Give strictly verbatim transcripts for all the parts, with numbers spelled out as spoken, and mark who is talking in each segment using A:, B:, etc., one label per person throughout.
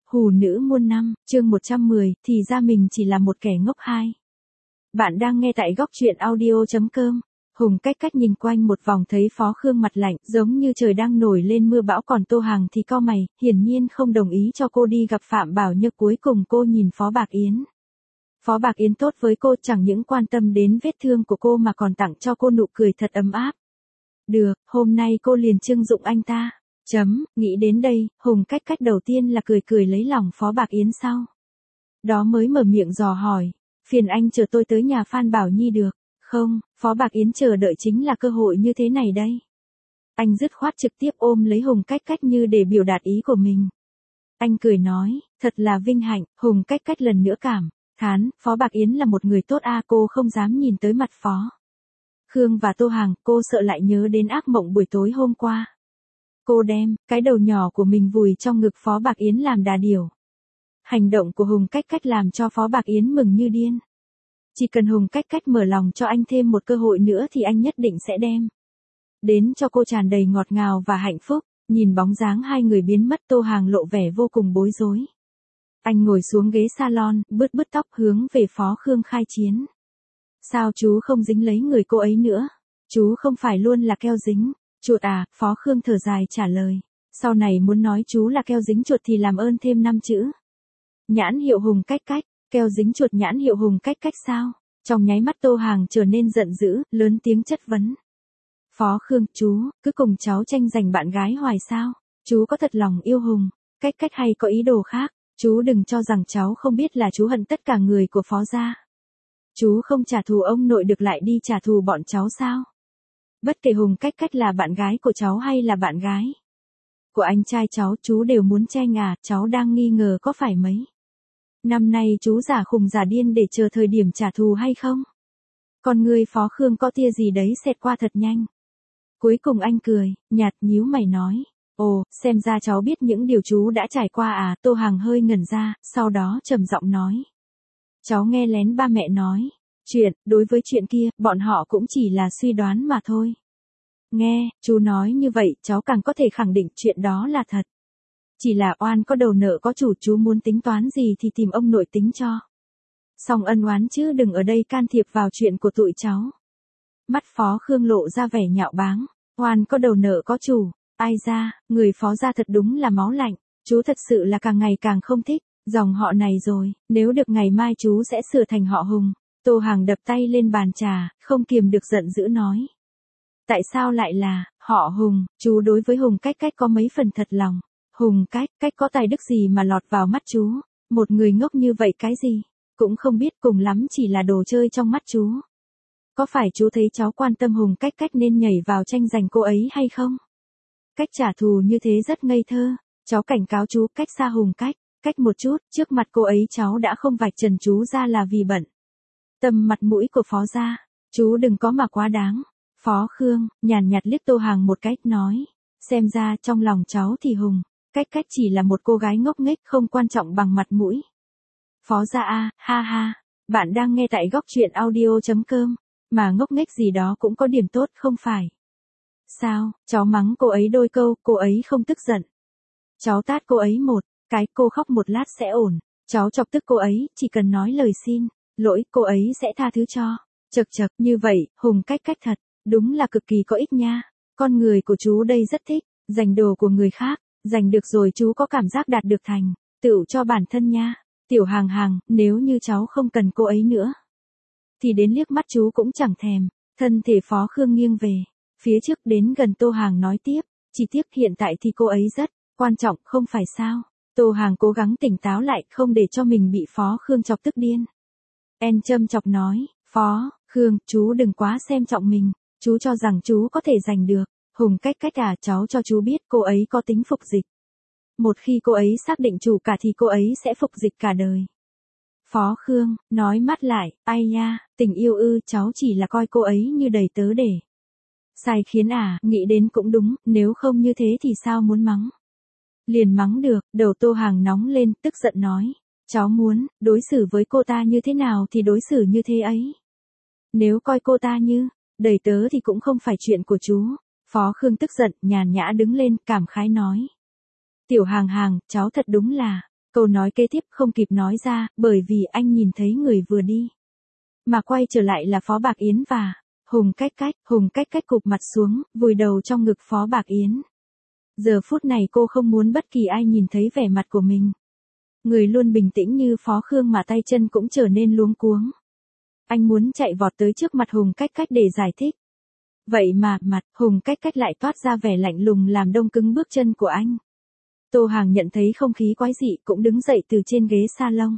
A: Hù nữ muôn năm, chương một trăm mười, thì ra mình chỉ là một kẻ ngốc hai. Bạn đang nghe tại góc truyện audio chấm com. Hùng cách cách nhìn quanh một vòng thấy Phó Khương mặt lạnh, giống như trời đang nổi lên mưa bão, còn Tô Hằng thì cau mày, hiển nhiên không đồng ý cho cô đi gặp Phạm Bảo Nhược. Cuối cùng cô nhìn Phó Bạc Yến. Phó Bạc Yến tốt với cô, chẳng những quan tâm đến vết thương của cô mà còn tặng cho cô nụ cười thật ấm áp. Được, hôm nay cô liền trưng dụng anh ta. Chấm, nghĩ đến đây, Hùng cách cách đầu tiên là cười cười lấy lòng Phó Bạc Yến, sau đó mới mở miệng dò hỏi, phiền anh chờ tôi tới nhà Phan Bảo Nhi được không? Phó Bạc Yến chờ đợi chính là cơ hội như thế này đây. Anh dứt khoát trực tiếp ôm lấy Hùng cách cách như để biểu đạt ý của mình. Anh cười nói, thật là vinh hạnh. Hùng cách cách lần nữa cảm thán, Phó Bạc Yến là một người tốt a. Cô không dám nhìn tới mặt Phó Khương và Tô Hằng, cô sợ lại nhớ đến ác mộng buổi tối hôm qua. Cô đem cái đầu nhỏ của mình vùi trong ngực Phó Bạc Yến làm đà điểu. Hành động của Hùng cách cách làm cho Phó Bạc Yến mừng như điên. Chỉ cần Hùng cách cách mở lòng cho anh thêm một cơ hội nữa thì anh nhất định sẽ đem đến cho cô tràn đầy ngọt ngào và hạnh phúc. Nhìn bóng dáng hai người biến mất, Tô Hằng lộ vẻ vô cùng bối rối. Anh ngồi xuống ghế salon, bứt bứt tóc hướng về Phó Khương khai chiến. Sao chú không dính lấy người cô ấy nữa? Chú không phải luôn là keo dính chuột à? Phó Khương thở dài trả lời. Sau này muốn nói chú là keo dính chuột thì làm ơn thêm năm chữ. Nhãn hiệu Hùng cách cách. Keo dính chuột nhãn hiệu Hùng cách cách sao? Trong nháy mắt Tô Hằng trở nên giận dữ, lớn tiếng chất vấn. Phó Khương, chú cứ cùng cháu tranh giành bạn gái hoài sao? Chú có thật lòng yêu Hùng cách cách hay có ý đồ khác? Chú đừng cho rằng cháu không biết là chú hận tất cả người của Phó gia. Chú không trả thù ông nội được lại đi trả thù bọn cháu sao? Bất kể Hùng cách cách là bạn gái của cháu hay là bạn gái của anh trai cháu, chú đều muốn tranh à? Cháu đang nghi ngờ có phải mấy năm nay chú giả khùng giả điên để chờ thời điểm trả thù hay không? Con người Phó Khương có tia gì đấy xẹt qua thật nhanh. Cuối cùng anh cười nhạt, nhíu mày nói, ồ, xem ra cháu biết những điều chú đã trải qua à? Tô Hằng hơi ngẩn ra, sau đó trầm giọng nói, cháu nghe lén ba mẹ nói chuyện. Đối với chuyện kia, bọn họ cũng chỉ là suy đoán mà thôi. Nghe chú nói như vậy, cháu càng có thể khẳng định chuyện đó là thật. Chỉ là oan có đầu nợ có chủ, chú muốn tính toán gì thì tìm ông nội tính cho xong ân oán, chứ đừng ở đây can thiệp vào chuyện của tụi cháu. Mắt Phó Khương lộ ra vẻ nhạo báng. Oan có đầu nợ có chủ, ai ra, người Phó gia thật đúng là máu lạnh. Chú thật sự là càng ngày càng không thích dòng họ này rồi, nếu được ngày mai chú sẽ sửa thành họ Hùng. Tô Hằng đập tay lên bàn trà, không kiềm được giận dữ nói. Tại sao lại là họ Hùng? Chú đối với Hùng cách cách có mấy phần thật lòng. Hùng cách cách có tài đức gì mà lọt vào mắt chú? Một người ngốc như vậy cái gì cũng không biết, cùng lắm chỉ là đồ chơi trong mắt chú. Có phải chú thấy cháu quan tâm Hùng cách cách nên nhảy vào tranh giành cô ấy hay không? Cách trả thù như thế rất ngây thơ. Cháu cảnh cáo chú cách xa Hùng cách cách một chút, trước mặt cô ấy cháu đã không vạch trần chú ra là vì bận tâm mặt mũi của Phó gia. Chú đừng có mà quá đáng. Phó Khương nhàn nhạt liếc Tô Hằng một cái, nói, xem ra trong lòng cháu thì Hùng cách cách chỉ là một cô gái ngốc nghếch không quan trọng bằng mặt mũi. Phó gia a, ha ha. Bạn đang nghe tại góc truyện audio chấm com. Mà ngốc nghếch gì đó cũng có điểm tốt không phải sao? Cháu mắng cô ấy đôi câu, cô ấy không tức giận. Cháu tát cô ấy một cái, cô khóc một lát sẽ ổn. Cháu chọc tức cô ấy, chỉ cần nói lời xin lỗi, cô ấy sẽ tha thứ cho. Chật chật, như vậy, Hùng cách cách thật đúng là cực kỳ có ích nha. Con người của chú đây rất thích giành đồ của người khác, giành được rồi chú có cảm giác đạt được thành tựu cho bản thân nha. Tiểu Hằng Hằng, nếu như cháu không cần cô ấy nữa thì đến liếc mắt chú cũng chẳng thèm. Thân thể Phó Khương nghiêng về phía trước đến gần Tô Hằng nói tiếp, chỉ tiếc hiện tại thì cô ấy rất quan trọng, không phải sao? Tô Hằng cố gắng tỉnh táo lại, không để cho mình bị Phó Khương chọc tức điên. En châm chọc nói, Phó Khương, chú đừng quá xem trọng mình. Chú cho rằng chú có thể giành được Hùng cách cách à? Cháu cho chú biết cô ấy có tính phục dịch. Một khi cô ấy xác định chủ cả thì cô ấy sẽ phục dịch cả đời. Phó Khương nói mắt lại, ai nha, tình yêu ư? Cháu chỉ là coi cô ấy như đầy tớ để sai khiến à? Nghĩ đến cũng đúng, nếu không như thế thì sao muốn mắng liền mắng được. Đầu Tô Hằng nóng lên, tức giận nói, cháu muốn đối xử với cô ta như thế nào thì đối xử như thế ấy. Nếu coi cô ta như đầy tớ thì cũng không phải chuyện của chú. Phó Khương tức giận, nhàn nhã đứng lên, cảm khái nói, Tiểu Hằng Hằng, cháu thật đúng là Câu nói kế tiếp không kịp nói ra, bởi vì anh nhìn thấy người vừa đi. Mà quay trở lại là Phó Bạc Yến và Hùng Cách Cách. Hùng Cách Cách cụp mặt xuống, vùi đầu trong ngực Phó Bạc Yến. Giờ phút này cô không muốn bất kỳ ai nhìn thấy vẻ mặt của mình. Người luôn bình tĩnh như Phó Khương mà tay chân cũng trở nên luống cuống. Anh muốn chạy vọt tới trước mặt Hùng Cách Cách để giải thích. Vậy mà, mặt Hùng Cách Cách lại toát ra vẻ lạnh lùng làm đông cứng bước chân của anh. Tô Hàng nhận thấy không khí quái dị cũng đứng dậy từ trên ghế salon.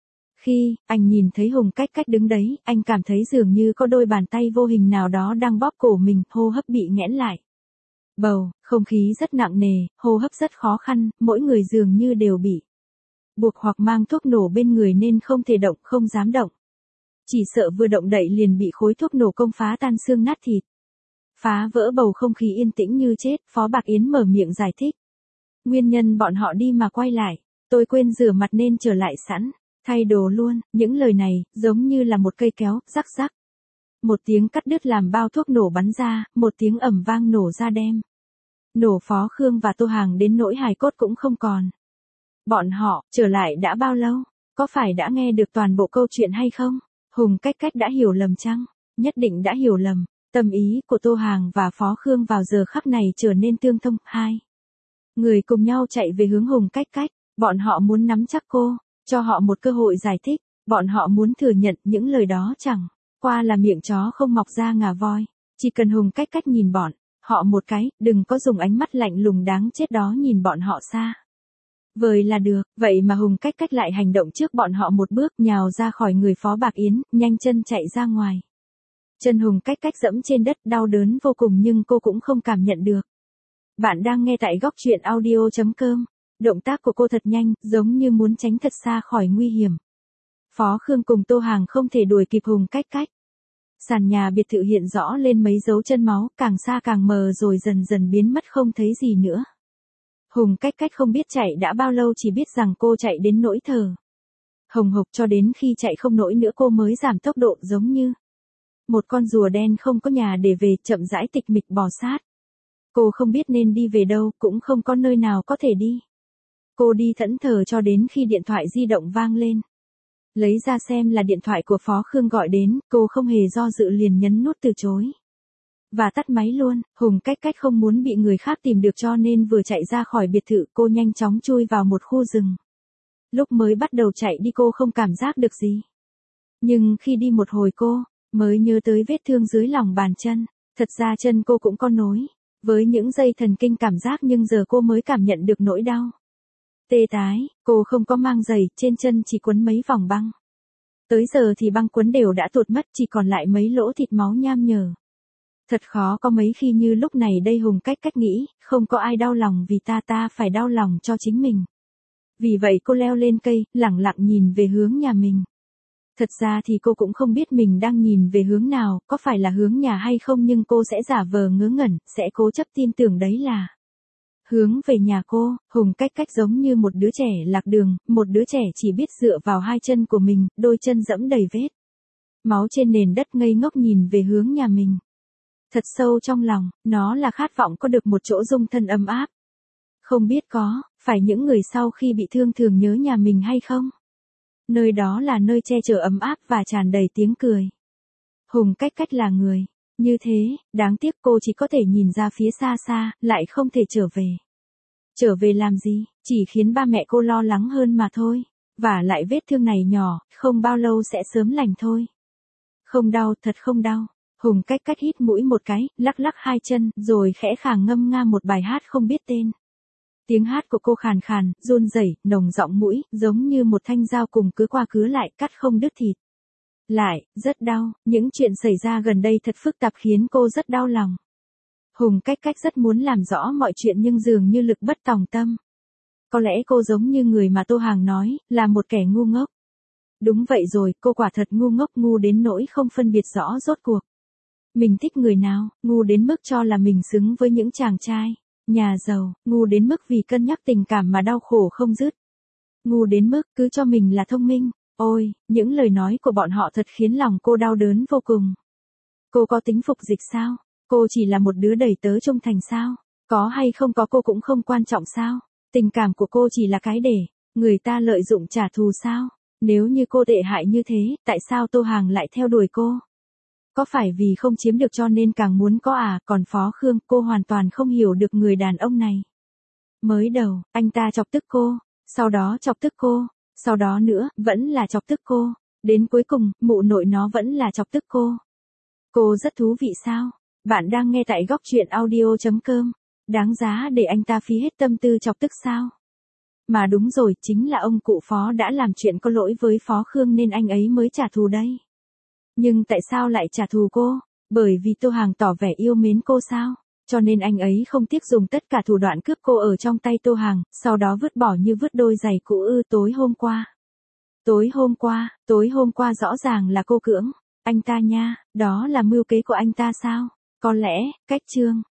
A: Khi anh nhìn thấy Hùng Cách Cách đứng đấy, anh cảm thấy dường như có đôi bàn tay vô hình nào đó đang bóp cổ mình, hô hấp bị nghẽn lại. Bầu, không khí rất nặng nề, hô hấp rất khó khăn, mỗi người dường như đều bị buộc hoặc mang thuốc nổ bên người nên không thể động, không dám động. Chỉ sợ vừa động đậy liền bị khối thuốc nổ công phá tan xương nát thịt. Phá vỡ bầu không khí yên tĩnh như chết, Phó Bạc Yến mở miệng giải thích. Nguyên nhân bọn họ đi mà quay lại, tôi quên rửa mặt nên trở lại sẵn, thay đồ luôn, những lời này, giống như là một cây kéo, rắc rắc. Một tiếng cắt đứt làm bao thuốc nổ bắn ra, một tiếng ầm vang nổ ra đem. Nổ Phó Khương và Tô Hàng đến nỗi hài cốt cũng không còn. Bọn họ, trở lại đã bao lâu? Có phải đã nghe được toàn bộ câu chuyện hay không? Hùng Cách Cách đã hiểu lầm chăng? Nhất định đã hiểu lầm. Tâm ý của Tô Hàng và Phó Khương vào giờ khắc này trở nên tương thông. Hai người cùng nhau chạy về hướng Hùng Cách Cách. Bọn họ muốn nắm chắc cô, cho họ một cơ hội giải thích. Bọn họ muốn thừa nhận những lời đó chẳng qua là miệng chó không mọc ra ngà voi. Chỉ cần Hùng Cách Cách nhìn bọn họ một cái, đừng có dùng ánh mắt lạnh lùng đáng chết đó nhìn bọn họ xa vời là được. Vậy mà Hùng Cách Cách lại hành động trước bọn họ một bước, nhào ra khỏi người Phó Bạc Yến, nhanh chân chạy ra ngoài. Chân Hùng Cách Cách dẫm trên đất đau đớn vô cùng nhưng cô cũng không cảm nhận được. Bạn đang nghe tại góc truyện audio chấm com. Động tác của cô thật nhanh, giống như muốn tránh thật xa khỏi nguy hiểm. Phó Khương cùng Tô Hàng không thể đuổi kịp Hùng Cách Cách. Sàn nhà biệt thự hiện rõ lên mấy dấu chân máu, càng xa càng mờ rồi dần dần biến mất không thấy gì nữa. Hùng Cách Cách không biết chạy đã bao lâu, chỉ biết rằng cô chạy đến nỗi thở hồng hộc, cho đến khi chạy không nổi nữa cô mới giảm tốc độ, giống như một con rùa đen không có nhà để về, chậm rãi tịch mịch bò sát. Cô không biết nên đi về đâu, cũng không có nơi nào có thể đi. Cô đi thẫn thờ cho đến khi điện thoại di động vang lên. Lấy ra xem là điện thoại của Phó Khương gọi đến, cô không hề do dự liền nhấn nút từ chối. Và tắt máy luôn. Hùng Cách Cách không muốn bị người khác tìm được cho nên vừa chạy ra khỏi biệt thự cô nhanh chóng chui vào một khu rừng. Lúc mới bắt đầu chạy đi cô không cảm giác được gì. Nhưng khi đi một hồi cô mới nhớ tới vết thương dưới lòng bàn chân. Thật ra chân cô cũng có nối với những dây thần kinh cảm giác, nhưng giờ cô mới cảm nhận được nỗi đau tê tái. Cô không có mang giày, trên chân chỉ quấn mấy vòng băng. Tới giờ thì băng quấn đều đã tuột mất, chỉ còn lại mấy lỗ thịt máu nham nhở. Thật khó có mấy khi như lúc này đây. Hùng Cách Cách nghĩ, không có ai đau lòng vì ta, ta phải đau lòng cho chính mình. Vì vậy cô leo lên cây, lẳng lặng nhìn về hướng nhà mình. Thật ra thì cô cũng không biết mình đang nhìn về hướng nào, có phải là hướng nhà hay không, nhưng cô sẽ giả vờ ngớ ngẩn, sẽ cố chấp tin tưởng đấy là hướng về nhà cô. Hùng Cách Cách giống như một đứa trẻ lạc đường, một đứa trẻ chỉ biết dựa vào hai chân của mình, đôi chân dẫm đầy vết máu trên nền đất, ngây ngốc nhìn về hướng nhà mình. Thật sâu trong lòng, nó là khát vọng có được một chỗ dung thân ấm áp. Không biết có phải những người sau khi bị thương thường nhớ nhà mình hay không? Nơi đó là nơi che chở ấm áp và tràn đầy tiếng cười. Hùng Cách Cách là người như thế, đáng tiếc cô chỉ có thể nhìn ra phía xa xa, lại không thể trở về. Trở về làm gì, chỉ khiến ba mẹ cô lo lắng hơn mà thôi. Và lại vết thương này nhỏ, không bao lâu sẽ sớm lành thôi. Không đau, thật không đau. Hùng Cách Cách hít mũi một cái, lắc lắc hai chân, rồi khẽ khàng ngâm nga một bài hát không biết tên. Tiếng hát của cô khàn khàn, run rẩy, nồng giọng mũi, giống như một thanh dao cùng cứ qua cứ lại, cắt không đứt thịt. Lại, rất đau, những chuyện xảy ra gần đây thật phức tạp khiến cô rất đau lòng. Hùng Cách Cách rất muốn làm rõ mọi chuyện nhưng dường như lực bất tòng tâm. Có lẽ cô giống như người mà Tô Hàng nói, là một kẻ ngu ngốc. Đúng vậy rồi, cô quả thật ngu ngốc, ngu đến nỗi không phân biệt rõ rốt cuộc mình thích người nào, ngu đến mức cho là mình xứng với những chàng trai nhà giàu, ngu đến mức vì cân nhắc tình cảm mà đau khổ không dứt. Ngu đến mức cứ cho mình là thông minh. Ôi, những lời nói của bọn họ thật khiến lòng cô đau đớn vô cùng. Cô có tính phục dịch sao? Cô chỉ là một đứa đầy tớ trung thành sao? Có hay không có cô cũng không quan trọng sao? Tình cảm của cô chỉ là cái để Người ta lợi dụng trả thù sao? Nếu như cô tệ hại như thế, tại sao Tô Hàng lại theo đuổi cô? Có phải vì không chiếm được cho nên càng muốn có à? Còn Phó Khương, cô hoàn toàn không hiểu được người đàn ông này. Mới đầu, anh ta chọc tức cô, sau đó chọc tức cô, sau đó nữa, vẫn là chọc tức cô. Đến cuối cùng, mụ nội nó vẫn là chọc tức cô. Cô rất thú vị sao? Bạn đang nghe tại góc truyện audio chấm com. Đáng giá để anh ta phí hết tâm tư chọc tức sao? Mà đúng rồi, chính là ông cụ Phó đã làm chuyện có lỗi với Phó Khương nên anh ấy mới trả thù đây. Nhưng tại sao lại trả thù cô? Bởi vì Tô Hàng tỏ vẻ yêu mến cô sao? Cho nên anh ấy không tiếc dùng tất cả thủ đoạn cướp cô ở trong tay Tô Hàng, sau đó vứt bỏ như vứt đôi giày cũ ư. Tối hôm qua. Tối hôm qua, tối hôm qua rõ ràng là cô cưỡng anh ta nha, đó là mưu kế của anh ta sao? Có lẽ, cách chương